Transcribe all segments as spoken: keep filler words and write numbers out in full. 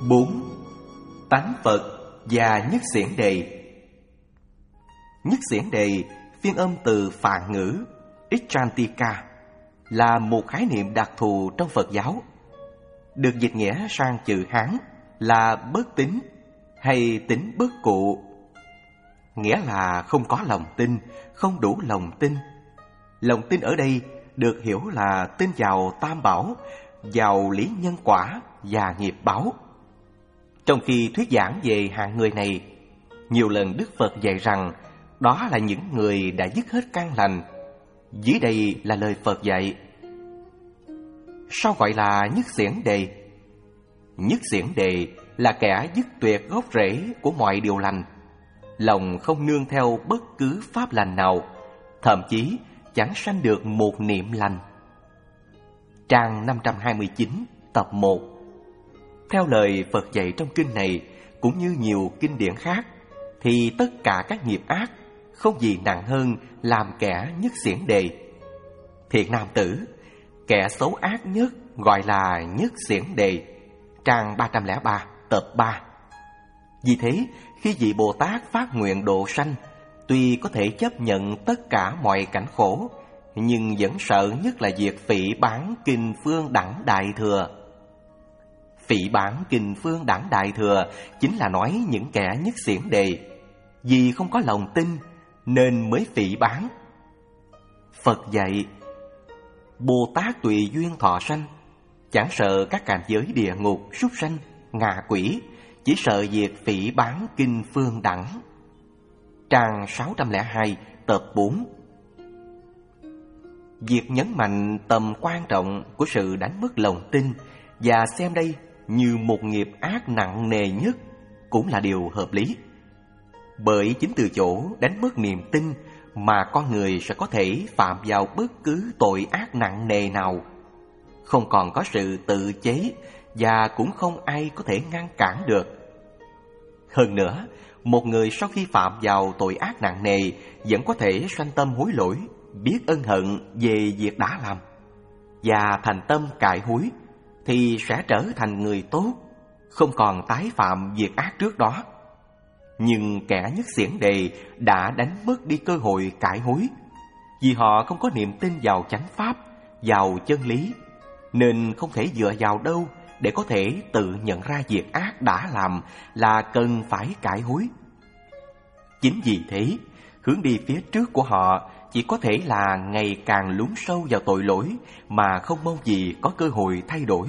bốn. Tánh Phật và Nhất Xiển Đề. Nhất Xiển Đề phiên âm từ Phạn ngữ Ichantika, là một khái niệm đặc thù trong Phật giáo, được dịch nghĩa sang chữ Hán là bất tín hay tín bất cụ, nghĩa là không có lòng tin, không đủ lòng tin. Lòng tin ở đây được hiểu là tin vào Tam Bảo, vào lý nhân quả và nghiệp báo. Trong khi thuyết giảng về hạng người này, nhiều lần Đức Phật dạy rằng đó là những người đã dứt hết căn lành. Dưới đây là lời Phật dạy. Sao gọi là Nhất Xiển Đề? Nhất Xiển Đề là kẻ dứt tuyệt gốc rễ của mọi điều lành, lòng không nương theo bất cứ pháp lành nào, thậm chí chẳng sanh được một niệm lành. Trang năm trăm hai mươi chín, tập một. Theo lời Phật dạy trong kinh này, cũng như nhiều kinh điển khác, thì tất cả các nghiệp ác không gì nặng hơn làm kẻ nhất xiển đề. Thiện nam tử, kẻ xấu ác nhất gọi là nhất xiển đề. Trang ba trăm lẻ ba, tập ba. Vì thế, khi vị Bồ Tát phát nguyện độ sanh, tuy có thể chấp nhận tất cả mọi cảnh khổ, nhưng vẫn sợ nhất là việc phỉ báng kinh phương đẳng đại thừa. Phỉ báng kinh phương đẳng đại thừa chính là nói những kẻ nhất xiển đề, vì không có lòng tin nên mới phỉ báng. Phật dạy, Bồ Tát tùy duyên thọ sanh, chẳng sợ các cảnh giới địa ngục, súc sanh, ngạ quỷ, chỉ sợ việc phỉ báng kinh phương đẳng. Trang sáu trăm lẻ hai, tập bốn. Việc nhấn mạnh tầm quan trọng của sự đánh mất lòng tin và xem đây như một nghiệp ác nặng nề nhất cũng là điều hợp lý. Bởi chính từ chỗ đánh mất niềm tin mà con người sẽ có thể phạm vào bất cứ tội ác nặng nề nào. Không còn có sự tự chế và cũng không ai có thể ngăn cản được. Hơn nữa, một người sau khi phạm vào tội ác nặng nề vẫn có thể sanh tâm hối lỗi, biết ân hận về việc đã làm và thành tâm cải hối, thì sẽ trở thành người tốt, không còn tái phạm việc ác trước đó. Nhưng kẻ nhất xiển đề đã đánh mất đi cơ hội cải hối, vì họ không có niềm tin vào chánh pháp, vào chân lý, nên không thể dựa vào đâu để có thể tự nhận ra việc ác đã làm là cần phải cải hối. Chính vì thế, hướng đi phía trước của họ chỉ có thể là ngày càng lún sâu vào tội lỗi mà không mong gì có cơ hội thay đổi.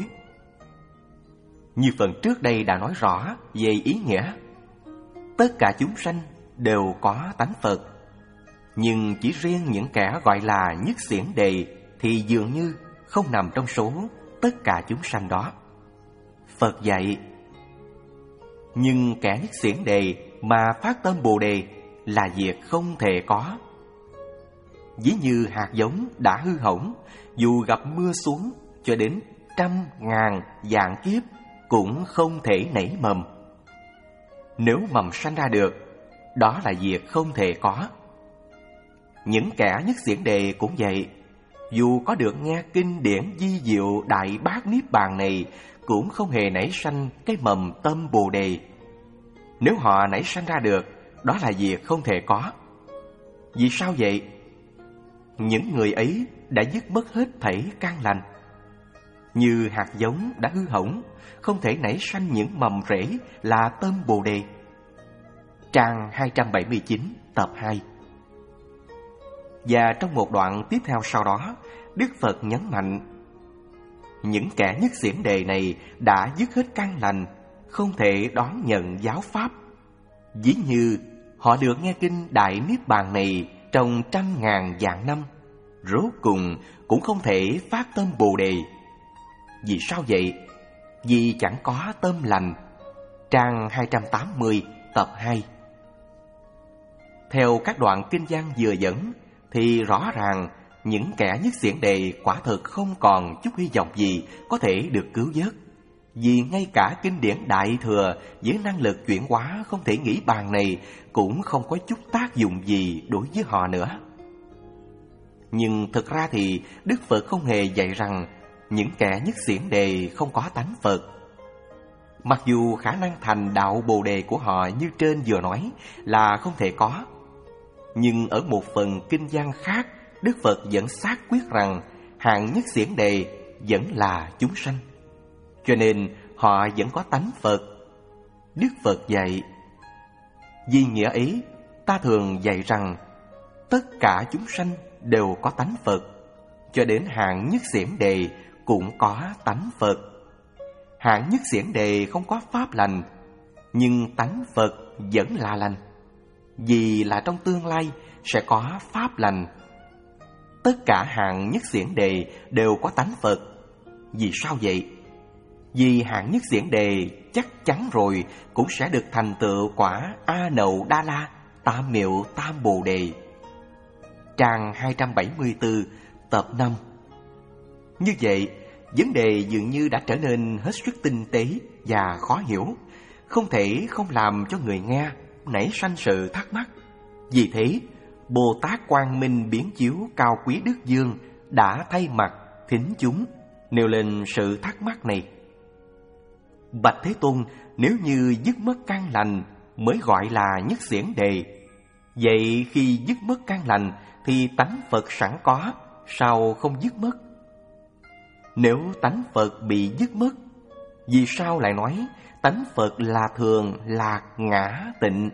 Như phần trước đây đã nói rõ về ý nghĩa, tất cả chúng sanh đều có tánh Phật, nhưng chỉ riêng những kẻ gọi là nhất xiển đề thì dường như không nằm trong số tất cả chúng sanh đó. Phật dạy, nhưng kẻ nhất xiển đề mà phát tâm Bồ Đề là việc không thể có. Ví như hạt giống đã hư hỏng, dù gặp mưa xuống cho đến trăm ngàn vạn kiếp cũng không thể nảy mầm. Nếu mầm sanh ra được, đó là việc không thể có. Những kẻ nhất xiển đề cũng vậy, dù có được nghe kinh điển di diệu Đại Bát Niết Bàn này, cũng không hề nảy sanh cái mầm tâm Bồ Đề. Nếu họ nảy sanh ra được, đó là việc không thể có. Vì sao vậy? Những người ấy đã dứt mất hết thảy căn lành. Như hạt giống đã hư hỏng, không thể nảy sanh những mầm rễ là tâm Bồ Đề. Trang hai trăm bảy mươi chín, tập hai. Và trong một đoạn tiếp theo sau đó, Đức Phật nhấn mạnh, những kẻ nhất xiển đề này đã dứt hết căn lành, không thể đón nhận giáo pháp. Ví như họ được nghe kinh Đại Niết Bàn này trong trăm ngàn vạn năm, rốt cùng cũng không thể phát tâm Bồ Đề. Vì sao vậy? Vì chẳng có tâm lành. Trang hai trăm tám mươi, tập hai. Theo các đoạn kinh văn vừa dẫn, thì rõ ràng những kẻ nhất xiển đề quả thực không còn chút hy vọng gì có thể được cứu vớt. Vì ngay cả kinh điển Đại Thừa với năng lực chuyển hóa không thể nghĩ bàn này cũng không có chút tác dụng gì đối với họ nữa. Nhưng thực ra thì Đức Phật không hề dạy rằng những kẻ nhất xiển đề không có tánh Phật. Mặc dù khả năng thành đạo Bồ Đề của họ như trên vừa nói là không thể có, nhưng ở một phần kinh văn khác, Đức Phật vẫn xác quyết rằng hạng nhất xiển đề vẫn là chúng sanh, cho nên họ vẫn có tánh Phật. Đức Phật dạy: vì nghĩa ấy, ta thường dạy rằng tất cả chúng sanh đều có tánh Phật, cho đến hạng nhất xiển đề cũng có tánh Phật. Hạng nhất xiển đề không có pháp lành, nhưng tánh Phật vẫn là lành, vì là trong tương lai sẽ có pháp lành. Tất cả hạng nhất xiển đề đều có tánh Phật. Vì sao vậy? Vì hạng nhất xiển đề chắc chắn rồi cũng sẽ được thành tựu quả A Nậu Đa La Tam Miệu Tam Bồ Đề. Trang hai trăm bảy mươi tư, tập năm. Như vậy, vấn đề dường như đã trở nên hết sức tinh tế và khó hiểu, không thể không làm cho người nghe nảy sanh sự thắc mắc. Vì thế, Bồ Tát Quang Minh Biến Chiếu Cao Quý Đức Dương đã thay mặt thính chúng nêu lên sự thắc mắc này. Bạch Thế Tôn, nếu như dứt mất căn lành mới gọi là nhất xiển đề, vậy khi dứt mất căn lành thì tánh Phật sẵn có, sao không dứt mất? Nếu tánh Phật bị dứt mất, vì sao lại nói tánh Phật là thường, lạc, ngã, tịnh?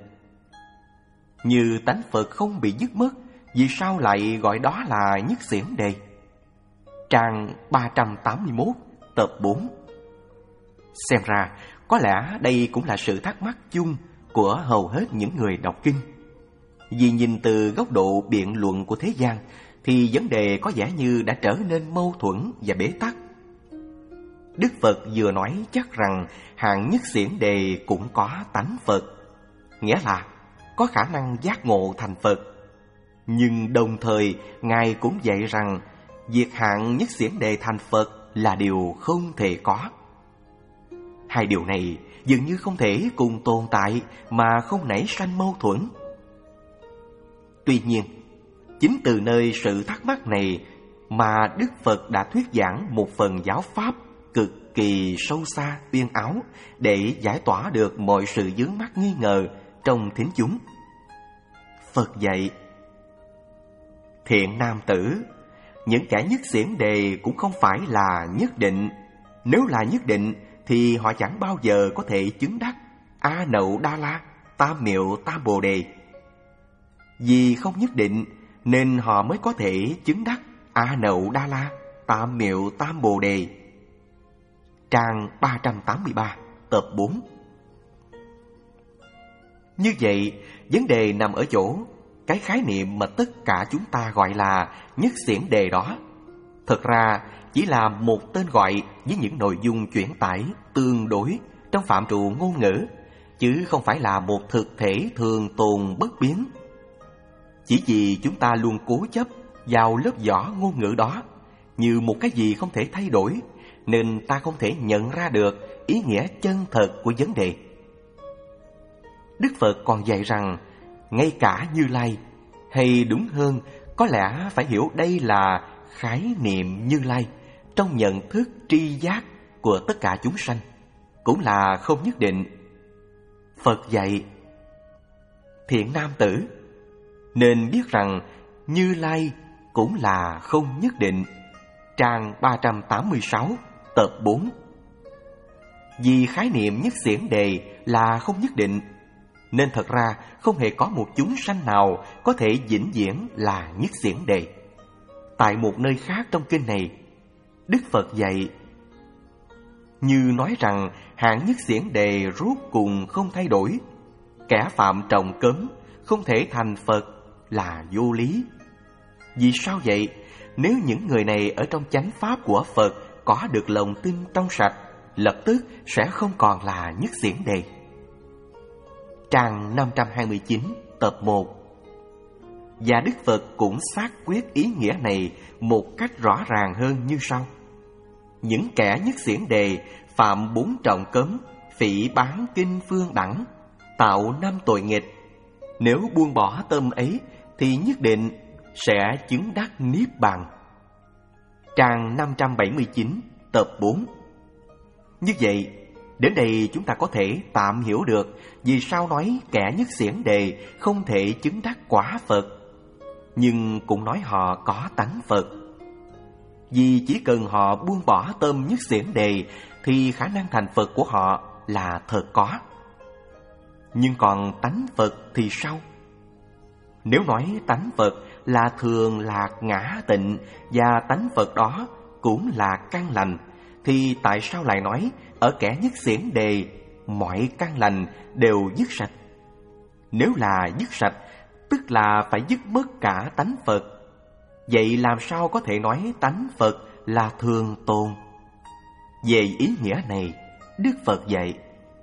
Như tánh Phật không bị dứt mất, vì sao lại gọi đó là nhất xiển đề? Trang ba trăm tám mươi mốt, tập bốn. Xem ra, có lẽ đây cũng là sự thắc mắc chung của hầu hết những người đọc kinh. Vì nhìn từ góc độ biện luận của thế gian, thì vấn đề có vẻ như đã trở nên mâu thuẫn và bế tắc. Đức Phật vừa nói chắc rằng hạng nhất xiển đề cũng có tánh Phật, nghĩa là có khả năng giác ngộ thành Phật. Nhưng đồng thời, Ngài cũng dạy rằng việc hạng nhất xiển đề thành Phật là điều không thể có. Hai điều này dường như không thể cùng tồn tại mà không nảy sanh mâu thuẫn. Tuy nhiên, chính từ nơi sự thắc mắc này mà Đức Phật đã thuyết giảng một phần giáo pháp cực kỳ sâu xa, uyên áo để giải tỏa được mọi sự vướng mắc nghi ngờ trong thính chúng. Phật dạy: thiện nam tử, những kẻ nhất xiển đề cũng không phải là nhất định. Nếu là nhất định thì họ chẳng bao giờ có thể chứng đắc A Nậu Đa La Tam Miệu Tam Bồ Đề. Vì không nhất định nên họ mới có thể chứng đắc A Nậu Đa La Tam Miệu Tam Bồ Đề. Trang ba trăm tám mươi ba, tập bốn. Như vậy, vấn đề nằm ở chỗ cái khái niệm mà tất cả chúng ta gọi là nhất xiển đề đó thực ra chỉ là một tên gọi với những nội dung chuyển tải tương đối trong phạm trù ngôn ngữ, chứ không phải là một thực thể thường tồn bất biến. Chỉ vì chúng ta luôn cố chấp vào lớp vỏ ngôn ngữ đó như một cái gì không thể thay đổi, nên ta không thể nhận ra được ý nghĩa chân thật của vấn đề. Đức Phật còn dạy rằng ngay cả Như Lai, hay đúng hơn có lẽ phải hiểu đây là khái niệm Như Lai trong nhận thức tri giác của tất cả chúng sanh, cũng là không nhất định. Phật dạy: thiện nam tử, nên biết rằng Như Lai cũng là không nhất định. Trang ba trăm tám mươi sáu, tập bốn. Vì khái niệm nhất xiển đề là không nhất định, nên thật ra không hề có một chúng sanh nào có thể vĩnh viễn là nhất xiển đề. Tại một nơi khác trong kinh này, Đức Phật dạy: như nói rằng hạng nhất xiển đề rốt cùng không thay đổi, kẻ phạm trọng cấm không thể thành Phật là vô lý. Vì sao vậy? Nếu những người này ở trong chánh pháp của Phật có được lòng tin trong sạch, lập tức sẽ không còn là nhất xiển đề. Trang năm trăm hai mươi chín, tập một. Và Đức Phật cũng xác quyết ý nghĩa này một cách rõ ràng hơn như sau: những kẻ nhất xiển đề phạm bốn trọng cấm, phỉ báng kinh phương đẳng, tạo năm tội nghịch, nếu buông bỏ tâm ấy thì nhất định sẽ chứng đắc niết bàn. Trang năm trăm bảy mươi chín, tập bốn. Như vậy, Đến đây chúng ta có thể tạm hiểu được vì sao nói kẻ nhất xiển đề không thể chứng đắc quả Phật, nhưng cũng nói họ có tánh Phật. Vì chỉ cần họ buông bỏ tâm nhất xiển đề thì khả năng thành Phật của họ là thật có. Nhưng còn tánh Phật thì sao? Nếu nói tánh Phật là thường lạc ngã tịnh và tánh Phật đó cũng là căn lành, thì tại sao lại nói ở kẻ nhất xiển đề mọi căn lành đều dứt sạch? Nếu là dứt sạch, tức là phải dứt mất cả tánh Phật. Vậy làm sao có thể nói tánh Phật là thường tồn? Về ý nghĩa này, Đức Phật dạy: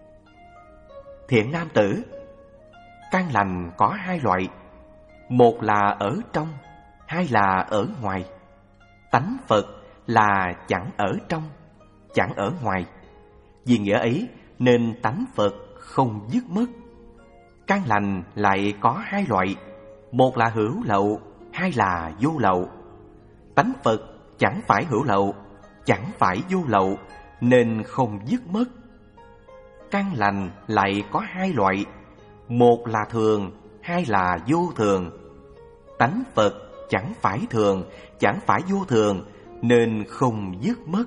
Thiện nam tử, căn lành có hai loại, một là ở trong, hai là ở ngoài. Tánh Phật là chẳng ở trong, chẳng ở ngoài. Vì nghĩa ấy nên tánh Phật không dứt mất. Căn lành lại có hai loại, một là hữu lậu, hai là vô lậu. Tánh Phật chẳng phải hữu lậu, chẳng phải vô lậu, nên không dứt mất. Căn lành lại có hai loại, một là thường, hai là vô thường. Tánh Phật chẳng phải thường, chẳng phải vô thường, nên không dứt mất.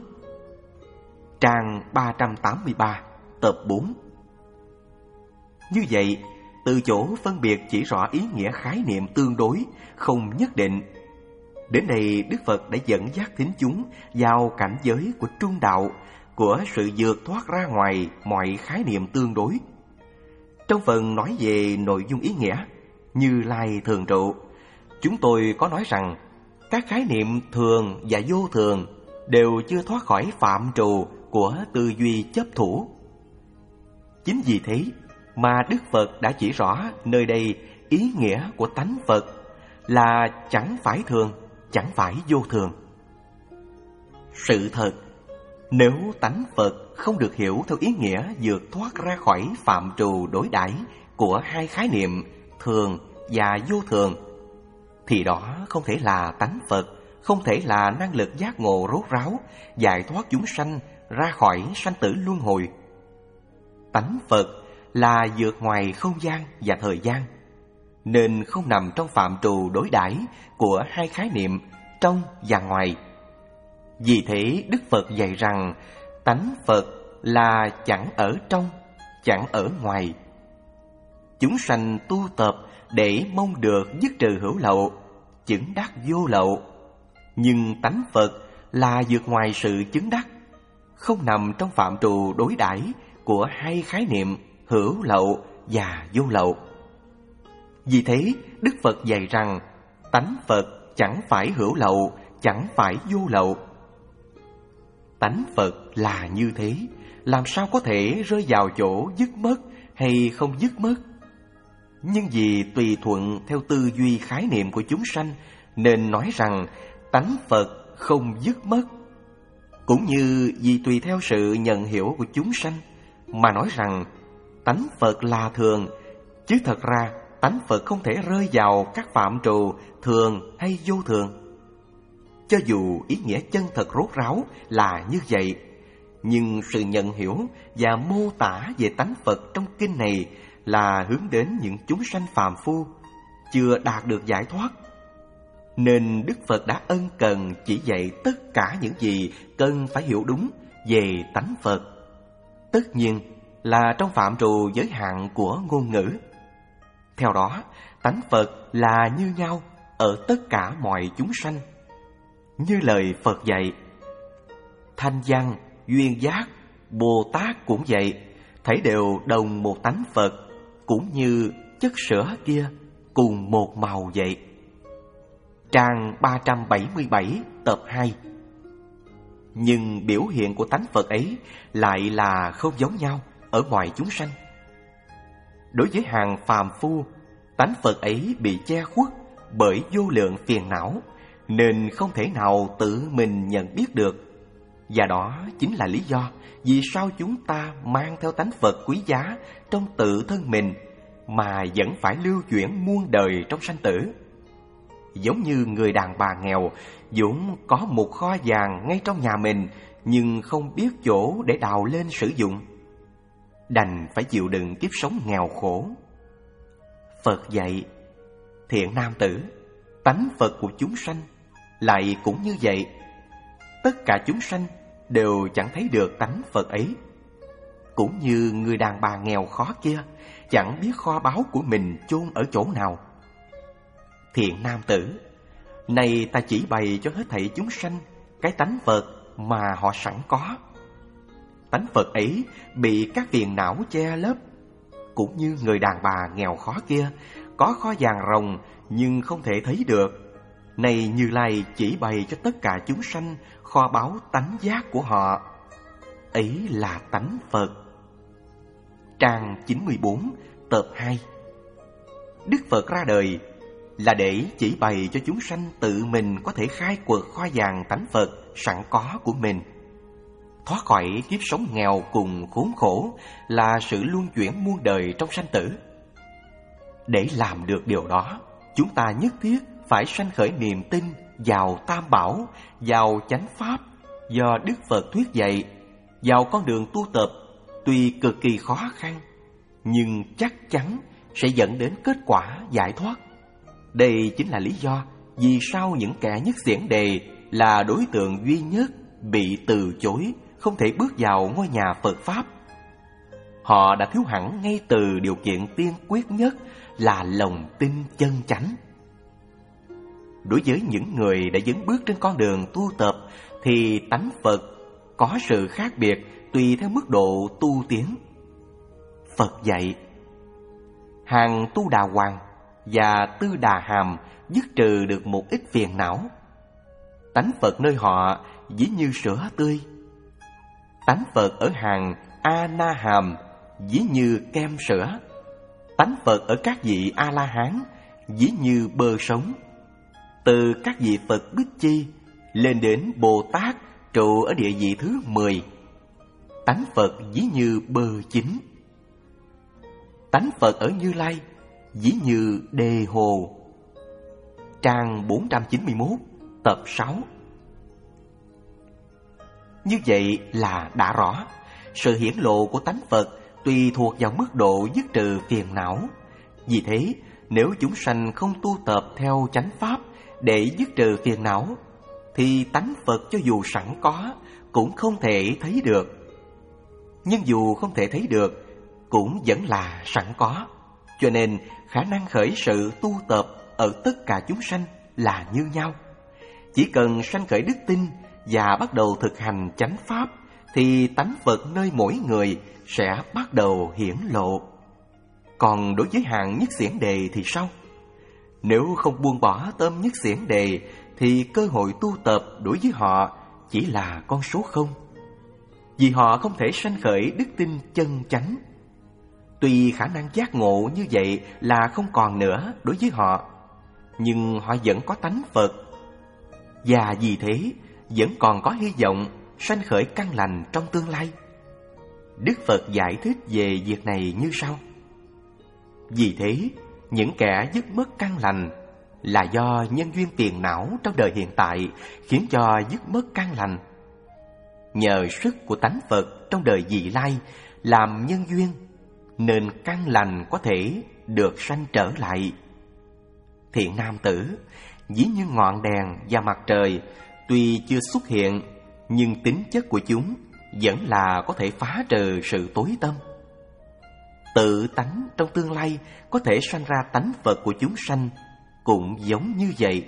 Trang ba trăm tám mươi ba, tập bốn. Như vậy, từ chỗ phân biệt chỉ rõ ý nghĩa khái niệm tương đối, không nhất định. Đến đây Đức Phật đã dẫn dắt thính chúng vào cảnh giới của trung đạo, của sự vượt thoát ra ngoài mọi khái niệm tương đối. Trong phần nói về nội dung ý nghĩa, Như Lai thường trụ, chúng tôi có nói rằng các khái niệm thường và vô thường đều chưa thoát khỏi phạm trù của tư duy chấp thủ. Chính vì thế mà Đức Phật đã chỉ rõ nơi đây ý nghĩa của tánh Phật là chẳng phải thường, chẳng phải vô thường. Sự thật, nếu tánh Phật không được hiểu theo ý nghĩa vượt thoát ra khỏi phạm trù đối đãi của hai khái niệm thường và vô thường, thì đó không thể là tánh Phật, không thể là năng lực giác ngộ rốt ráo, giải thoát chúng sanh ra khỏi sanh tử luân hồi. Tánh Phật là vượt ngoài không gian và thời gian, nên không nằm trong phạm trù đối đãi của hai khái niệm trong và ngoài. Vì thế Đức Phật dạy rằng tánh Phật là chẳng ở trong, chẳng ở ngoài. Chúng sanh tu tập để mong được dứt trừ hữu lậu, chứng đắc vô lậu. Nhưng tánh Phật là vượt ngoài sự chứng đắc, không nằm trong phạm trù đối đãi của hai khái niệm hữu lậu và vô lậu. Vì thế Đức Phật dạy rằng tánh Phật chẳng phải hữu lậu, chẳng phải vô lậu. Tánh Phật là như thế, làm sao có thể rơi vào chỗ dứt mất hay không dứt mất? Nhưng vì tùy thuận theo tư duy khái niệm của chúng sanh, nên nói rằng tánh Phật không dứt mất. Cũng như vì tùy theo sự nhận hiểu của chúng sanh, mà nói rằng tánh Phật là thường, chứ thật ra tánh Phật không thể rơi vào các phạm trù thường hay vô thường. Cho dù ý nghĩa chân thật rốt ráo là như vậy, nhưng sự nhận hiểu và mô tả về tánh Phật trong kinh này là hướng đến những chúng sanh phàm phu chưa đạt được giải thoát. Nên Đức Phật đã ân cần chỉ dạy tất cả những gì cần phải hiểu đúng về tánh Phật, tất nhiên là trong phạm trù giới hạn của ngôn ngữ. Theo đó, tánh Phật là như nhau ở tất cả mọi chúng sanh. Như lời Phật dạy, Thanh Văn, Duyên Giác, Bồ Tát cũng vậy, thấy đều đồng một tánh Phật, cũng như chất sữa kia cùng một màu vậy. Trang ba trăm bảy mươi bảy, tập hai. Nhưng biểu hiện của tánh Phật ấy lại là không giống nhau ở ngoài chúng sanh. Đối với hàng phàm phu, tánh Phật ấy bị che khuất bởi vô lượng phiền não, nên không thể nào tự mình nhận biết được. Và đó chính là lý do vì sao chúng ta mang theo tánh Phật quý giá trong tự thân mình mà vẫn phải lưu chuyển muôn đời trong sanh tử. Giống như người đàn bà nghèo vốn có một kho vàng ngay trong nhà mình, nhưng không biết chỗ để đào lên sử dụng. đành phải chịu đựng kiếp sống nghèo khổ. Phật dạy, thiện nam tử, tánh Phật của chúng sanh lại cũng như vậy. Tất cả chúng sanh đều chẳng thấy được tánh Phật ấy. Cũng như người đàn bà nghèo khó kia chẳng biết kho báu của mình chôn ở chỗ nào. Thiện nam tử, này ta chỉ bày cho hết thảy chúng sanh cái tánh Phật mà họ sẵn có. Tánh Phật ấy bị các phiền não che lấp. Cũng như người đàn bà nghèo khó kia có kho vàng ròng nhưng không thể thấy được. Này Như Lai chỉ bày cho tất cả chúng sanh kho báu tánh giác của họ. Ấy là tánh Phật. Trang chín mươi bốn, tập hai. Đức Phật ra đời là để chỉ bày cho chúng sanh tự mình có thể khai quật kho vàng tánh Phật sẵn có của mình. Thoát khỏi kiếp sống nghèo cùng khốn khổ là sự luân chuyển muôn đời trong sanh tử. Để làm được điều đó, chúng ta nhất thiết phải sanh khởi niềm tin vào Tam Bảo, vào chánh pháp do Đức Phật thuyết dạy, vào con đường tu tập tuy cực kỳ khó khăn nhưng chắc chắn sẽ dẫn đến kết quả giải thoát. Đây chính là lý do vì sao những kẻ nhất xiển đề là đối tượng duy nhất bị từ chối, không thể bước vào ngôi nhà Phật Pháp. Họ đã thiếu hẳn ngay từ điều kiện tiên quyết nhất là lòng tin chân chánh. Đối với những người đã dấn bước trên con đường tu tập thì tánh Phật có sự khác biệt tùy theo mức độ tu tiến. Phật dạy, hàng Tu Đà Hoàng và Tư Đà Hàm dứt trừ được một ít phiền não. Tánh Phật nơi họ dĩ như sữa tươi. Tánh Phật ở hàng A Na Hàm dĩ như kem sữa. Tánh Phật ở các vị A La Hán dĩ như bơ sống. Từ các vị Phật Bích Chi lên đến Bồ Tát trụ ở địa vị thứ mười. Tánh Phật dĩ như bơ chín. Tánh Phật ở Như Lai dĩ như đề hồ. Trang bốn trăm chín mươi mốt, tập sáu. Như vậy là đã rõ, sự hiển lộ của tánh Phật tùy thuộc vào mức độ dứt trừ phiền não. Vì thế, nếu chúng sanh không tu tập theo chánh pháp để dứt trừ phiền não, thì tánh Phật cho dù sẵn có cũng không thể thấy được. Nhưng dù không thể thấy được, cũng vẫn là sẵn có. Cho nên khả năng khởi sự tu tập ở tất cả chúng sanh là như nhau. Chỉ cần sanh khởi đức tin và bắt đầu thực hành chánh pháp thì tánh Phật nơi mỗi người sẽ bắt đầu hiển lộ. Còn đối với hạng nhất xiển đề thì sao? Nếu không buông bỏ tâm nhất xiển đề thì cơ hội tu tập đối với họ chỉ là con số không. Vì họ không thể sanh khởi đức tin chân chánh. Tuy khả năng giác ngộ như vậy là không còn nữa đối với họ, nhưng họ vẫn có tánh Phật. Và vì thế vẫn còn có hy vọng sanh khởi căn lành trong tương lai. Đức Phật giải thích về việc này như sau. Vì thế, những kẻ dứt mất căn lành là do nhân duyên phiền não trong đời hiện tại khiến cho dứt mất căn lành. Nhờ sức của tánh Phật trong đời vị lai làm nhân duyên, nên căn lành có thể được sanh trở lại. Thiện nam tử, ví như ngọn đèn và mặt trời tuy chưa xuất hiện, nhưng tính chất của chúng vẫn là có thể phá trừ sự tối tăm. Tự tánh trong tương lai có thể sanh ra tánh Phật của chúng sanh cũng giống như vậy.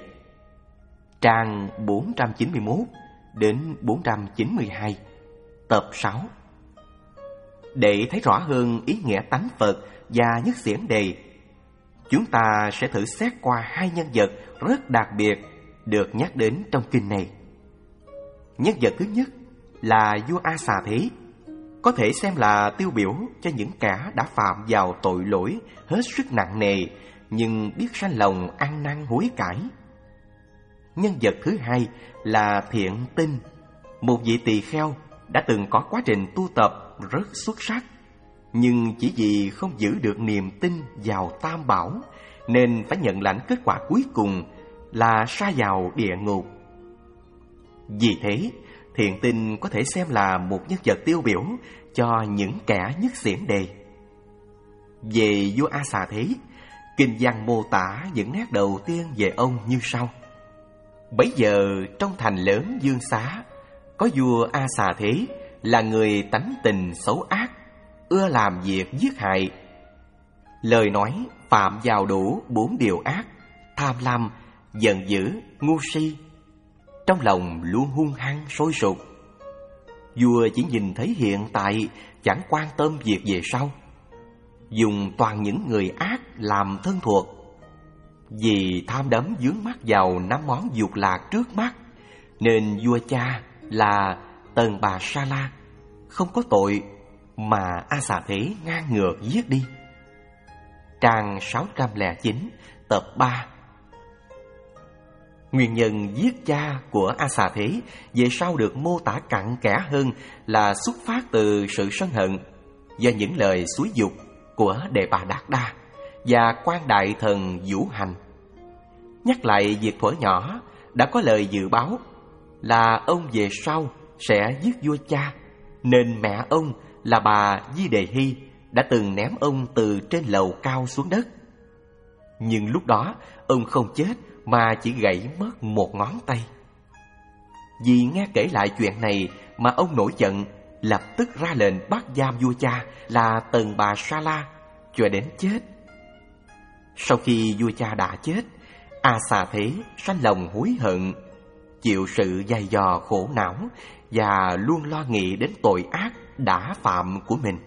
Trang bốn trăm chín mươi mốt đến bốn trăm chín mươi hai, tập sáu. Để thấy rõ hơn ý nghĩa tánh Phật và nhất xiển đề, chúng ta sẽ thử xét qua hai nhân vật rất đặc biệt được nhắc đến trong kinh này. Nhân vật thứ nhất là vua A Xà Thế, có thể xem là tiêu biểu cho những kẻ đã phạm vào tội lỗi hết sức nặng nề nhưng biết sanh lòng ăn năn hối cải. Nhân vật thứ hai là Thiện Tinh, một vị tỳ kheo đã từng có quá trình tu tập rất xuất sắc, nhưng chỉ vì không giữ được niềm tin vào Tam Bảo nên phải nhận lãnh kết quả cuối cùng là sa vào địa ngục. Vì thế, Thiện Tinh có thể xem là một nhân vật tiêu biểu cho những kẻ nhất xiển đề. Về vua A Xà Thế, kinh văn mô tả những nét đầu tiên về ông như sau. Bấy giờ trong thành lớn Dương Xá, có vua A Xà Thế là người tánh tình xấu ác, ưa làm việc giết hại. Lời nói phạm vào đủ bốn điều ác: tham lam, giận dữ, ngu si. Trong lòng luôn hung hăng sôi sục. Vua chỉ nhìn thấy hiện tại, chẳng quan tâm việc về sau. Dùng toàn những người ác làm thân thuộc. Vì tham đắm vướng mắc vào năm món dục lạc trước mắt, nên vua cha là Tần Bà Sa La không có tội mà A Xà Thế ngang ngược giết đi. Trang sáu trăm lẻ chín, tập ba. Nguyên nhân giết cha của A Xà Thế về sau được mô tả cặn kẽ hơn là xuất phát từ sự sân hận do những lời xúi giục của Đề Bà Đạt Đa và Quan Đại Thần Vũ Hành. Nhắc lại việc thuở nhỏ đã có lời dự báo là ông về sau sẽ giết vua cha, nên mẹ ông là bà Di Đề Hy đã từng ném ông từ trên lầu cao xuống đất. Nhưng lúc đó ông không chết mà chỉ gãy mất một ngón tay. Vì nghe kể lại chuyện này mà ông nổi giận, lập tức ra lệnh bắt giam vua cha là Tần Bà Sa La cho đến chết. Sau khi vua cha đã chết, A Xà Thế sanh lòng hối hận, chịu sự dày dò khổ não và luôn lo nghĩ đến tội ác đã phạm của mình.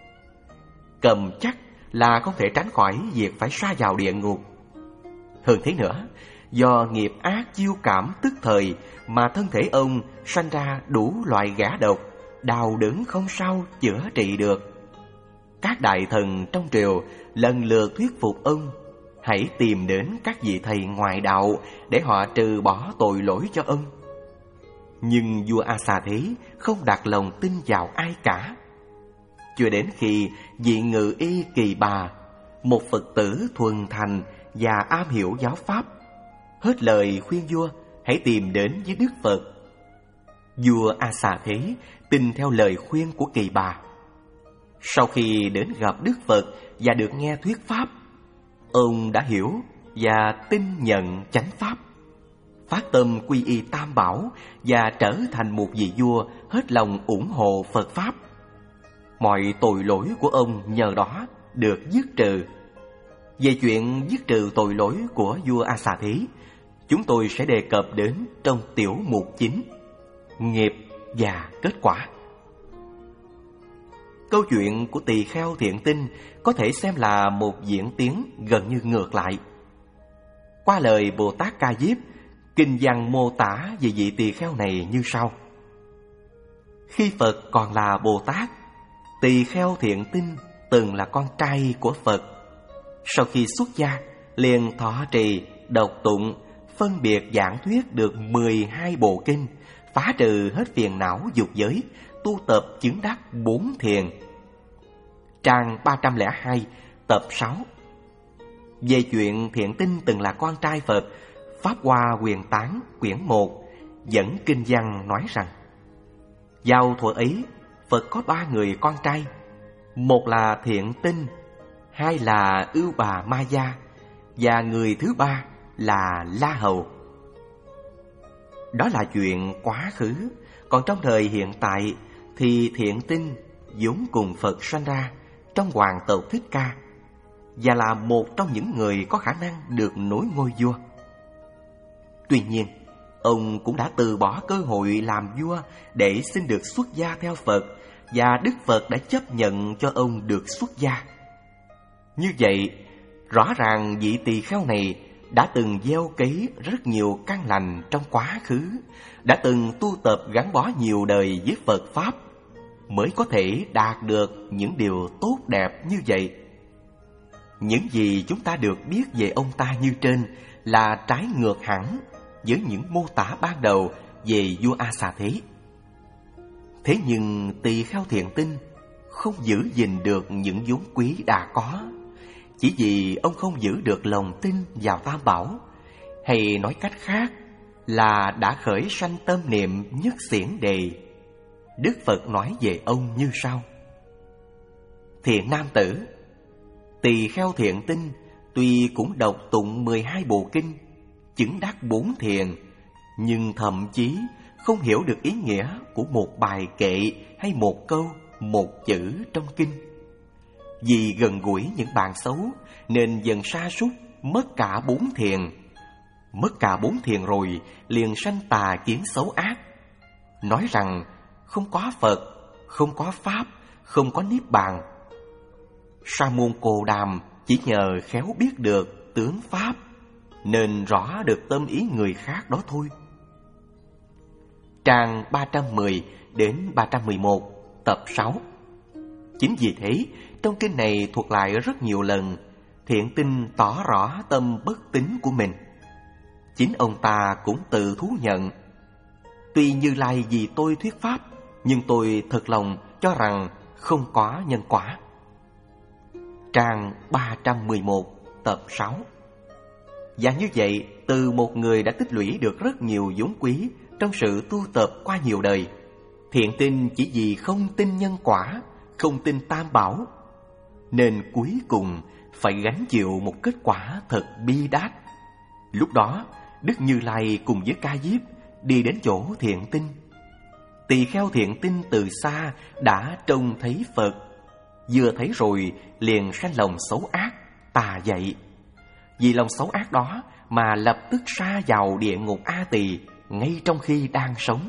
Cầm chắc là không thể tránh khỏi việc phải sa vào địa ngục. Hơn thế nữa, do nghiệp ác chiêu cảm tức thời mà thân thể ông sanh ra đủ loại gã độc, đau đớn không sao chữa trị được. Các đại thần trong triều lần lượt thuyết phục ông hãy tìm đến các vị thầy ngoại đạo để họ trừ bỏ tội lỗi cho ông. Nhưng vua A Xà Thế không đặt lòng tin vào ai cả. Cho đến khi vị Ngự Y Kỳ Bà, một Phật tử thuần thành và am hiểu giáo pháp, hết lời khuyên vua hãy tìm đến với Đức Phật. Vua A Xà Thế tin theo lời khuyên của Kỳ Bà. Sau khi đến gặp Đức Phật và được nghe thuyết pháp, ông đã hiểu và tin nhận chánh pháp, phát tâm quy y Tam Bảo và trở thành một vị vua hết lòng ủng hộ Phật pháp. Mọi tội lỗi của ông nhờ đó được dứt trừ. Về chuyện dứt trừ tội lỗi của vua A Xà Thế, chúng tôi sẽ đề cập đến trong tiểu mục chính, nghiệp và kết quả. Câu chuyện của tỳ kheo Thiện Tinh có thể xem là một diễn tiến gần như ngược lại. Qua lời Bồ Tát Ca Diếp, kinh văn mô tả về vị tỳ kheo này như sau. Khi Phật còn là Bồ Tát, tỳ kheo Thiện Tinh từng là con trai của Phật. Sau khi xuất gia, liền thọ trì, đọc tụng, phân biệt giảng thuyết được mười hai bộ kinh, phá trừ hết phiền não dục giới, tu tập chứng đắc bốn thiền. Trang ba trăm lẻ hai, tập sáu. Về chuyện Thiện Tinh từng là con trai Phật, Pháp Hoa Quyền Tán quyển một dẫn kinh văn nói rằng: vào thuở ấy, Phật có ba người con trai, một là Thiện Tinh, hai là Ưu Bà Ma Gia, và người thứ ba là La Hầu. Đó là chuyện quá khứ. Còn trong thời hiện tại thì Thiện Tinh vốn cùng Phật sanh ra trong hoàng tộc Thích Ca, và là một trong những người có khả năng được nối ngôi vua. Tuy nhiên, ông cũng đã từ bỏ cơ hội làm vua để xin được xuất gia theo Phật, và Đức Phật đã chấp nhận cho ông được xuất gia. Như vậy, rõ ràng vị tỳ kheo này đã từng gieo cấy rất nhiều căn lành trong quá khứ, đã từng tu tập gắn bó nhiều đời với Phật Pháp, mới có thể đạt được những điều tốt đẹp như vậy. Những gì chúng ta được biết về ông ta như trên là trái ngược hẳn với những mô tả ban đầu về vua A Xà Thế. Thế nhưng tỳ kheo Thiện Tinh không giữ gìn được những vốn quý đã có, chỉ vì ông không giữ được lòng tin vào Tam Bảo, hay nói cách khác là đã khởi sanh tâm niệm nhất xiển đề. Đức Phật nói về ông như sau: Thiện nam tử, tỳ kheo thiện tinh tuy cũng đọc tụng mười hai bộ kinh, chứng đắc bốn thiền, nhưng thậm chí không hiểu được ý nghĩa của một bài kệ hay một câu, một chữ trong kinh. Vì gần gũi những bạn xấu nên dần sa sút, mất cả bốn thiền. Mất cả bốn thiền rồi liền sanh tà kiến xấu ác, nói rằng không có Phật, không có Pháp, không có Niết Bàn. Sa môn Cồ Đàm chỉ nhờ khéo biết được tướng Pháp nên rõ được tâm ý người khác đó thôi. Trang ba trăm mười đến ba trăm mười một, tập sáu. Chính vì thế, trong kinh này thuật lại rất nhiều lần, Thiện Tinh tỏ rõ tâm bất tín của mình. Chính ông ta cũng tự thú nhận: Tuy Như Lai vì tôi thuyết pháp, nhưng tôi thật lòng cho rằng không có nhân quả. Trang ba trăm mười một, tập sáu. Và như vậy, từ một người đã tích lũy được rất nhiều vốn quý trong sự tu tập qua nhiều đời, Thiện Tinh chỉ vì không tin nhân quả, không tin tam bảo, nên cuối cùng phải gánh chịu một kết quả thật bi đát. Lúc đó, Đức Như Lai cùng với Ca Diếp đi đến chỗ Thiện Tinh. Tỳ kheo Thiện Tinh từ xa đã trông thấy Phật, vừa thấy rồi liền sanh lòng xấu ác, tà dậy. Vì lòng xấu ác đó mà lập tức sa vào địa ngục A Tỳ ngay trong khi đang sống.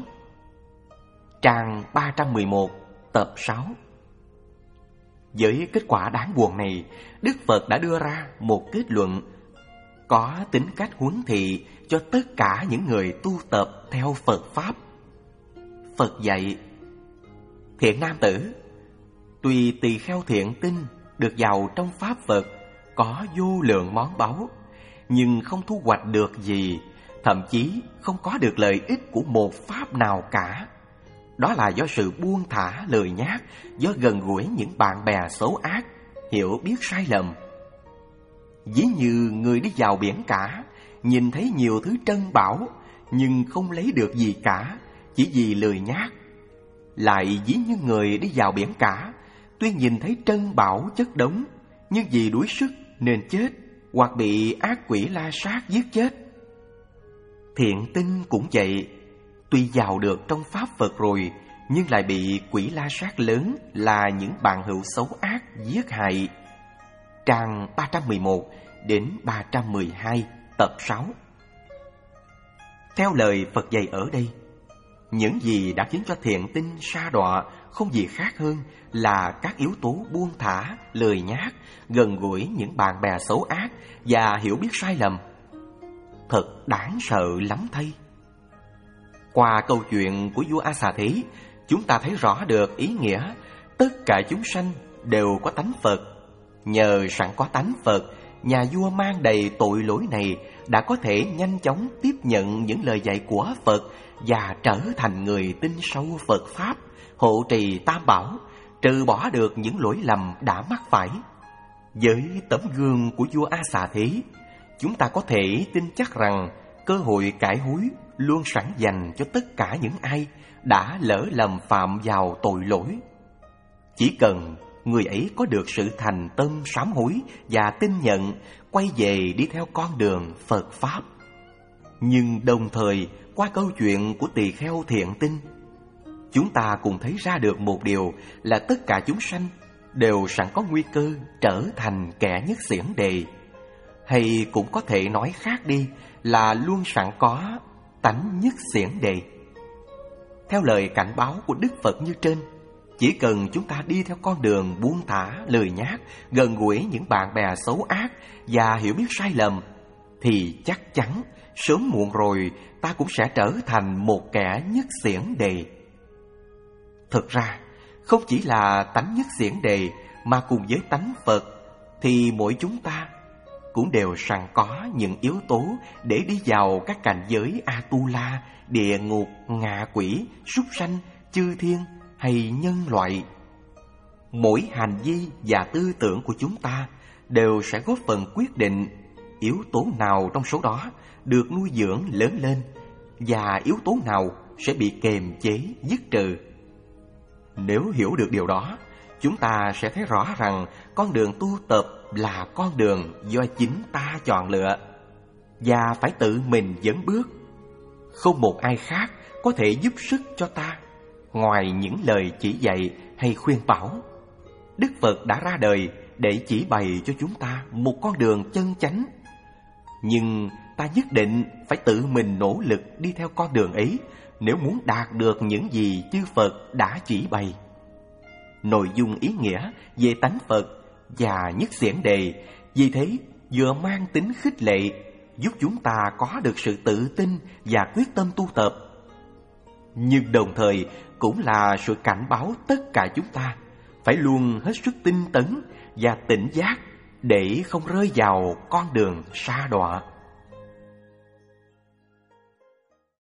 Trang ba trăm mười một, tập sáu. Với kết quả đáng buồn này, Đức Phật đã đưa ra một kết luận có tính cách huấn thị cho tất cả những người tu tập theo Phật Pháp. Phật dạy: Thiện nam tử, tuy tỳ kheo Thiện Tinh được vào trong Pháp Phật có vô lượng món báu, nhưng không thu hoạch được gì, thậm chí không có được lợi ích của một pháp nào cả. Đó là do sự buông thả lười nhác, do gần gũi những bạn bè xấu ác, hiểu biết sai lầm. Ví như người đi vào biển cả, nhìn thấy nhiều thứ trân bảo, nhưng không lấy được gì cả, chỉ vì lười nhác. Lại ví như người đi vào biển cả, tuy nhìn thấy trân bảo chất đống, nhưng vì đuối sức nên chết, hoặc bị ác quỷ la sát giết chết. Thiện Tinh cũng vậy, tuy vào được trong Pháp Phật rồi, nhưng lại bị quỷ la sát lớn là những bạn hữu xấu ác giết hại. Trang ba trăm mười một đến ba trăm mười hai, tập sáu. Theo lời Phật dạy ở đây, những gì đã khiến cho Thiện Tinh sa đọa không gì khác hơn là các yếu tố buông thả, lười nhác, gần gũi những bạn bè xấu ác và hiểu biết sai lầm. Thật đáng sợ lắm thay. Qua câu chuyện của vua A Xà Thí, chúng ta thấy rõ được ý nghĩa tất cả chúng sanh đều có tánh Phật. Nhờ sẵn có tánh Phật, nhà vua mang đầy tội lỗi này đã có thể nhanh chóng tiếp nhận những lời dạy của Phật và trở thành người tin sâu Phật Pháp, hộ trì Tam Bảo, trừ bỏ được những lỗi lầm đã mắc phải. Với tấm gương của vua A Xà Thí, chúng ta có thể tin chắc rằng cơ hội cải hối luôn sẵn dành cho tất cả những ai đã lỡ lầm phạm vào tội lỗi. Chỉ cần người ấy có được sự thành tâm sám hối và tin nhận, quay về đi theo con đường Phật Pháp. Nhưng đồng thời, qua câu chuyện của tỳ kheo Thiện Tinh, chúng ta cùng thấy ra được một điều là tất cả chúng sanh đều sẵn có nguy cơ trở thành kẻ nhất xiển đề. Hay cũng có thể nói khác đi là luôn sẵn có tánh nhất xiển đề. Theo lời cảnh báo của Đức Phật như trên, chỉ cần chúng ta đi theo con đường buông thả, lười nhác, gần gũi những bạn bè xấu ác và hiểu biết sai lầm, thì chắc chắn sớm muộn rồi ta cũng sẽ trở thành một kẻ nhất xiển đề. Thực ra, không chỉ là tánh nhất xiển đề mà cùng với tánh Phật, thì mỗi chúng ta cũng đều sẵn có những yếu tố để đi vào các cảnh giới A-tu-la, địa ngục, ngạ quỷ, súc sanh, chư thiên hay nhân loại. Mỗi hành vi và tư tưởng của chúng ta đều sẽ góp phần quyết định yếu tố nào trong số đó được nuôi dưỡng lớn lên và yếu tố nào sẽ bị kềm chế, dứt trừ. Nếu hiểu được điều đó, chúng ta sẽ thấy rõ rằng con đường tu tập là con đường do chính ta chọn lựa và phải tự mình dẫn bước. Không một ai khác có thể giúp sức cho ta ngoài những lời chỉ dạy hay khuyên bảo. Đức Phật đã ra đời để chỉ bày cho chúng ta một con đường chân chánh, nhưng ta nhất định phải tự mình nỗ lực đi theo con đường ấy nếu muốn đạt được những gì chư Phật đã chỉ bày. Nội dung ý nghĩa về tánh Phật và nhất xiển đề vì thế vừa mang tính khích lệ, giúp chúng ta có được sự tự tin và quyết tâm tu tập, nhưng đồng thời cũng là sự cảnh báo tất cả chúng ta phải luôn hết sức tinh tấn và tỉnh giác để không rơi vào con đường sa đọa.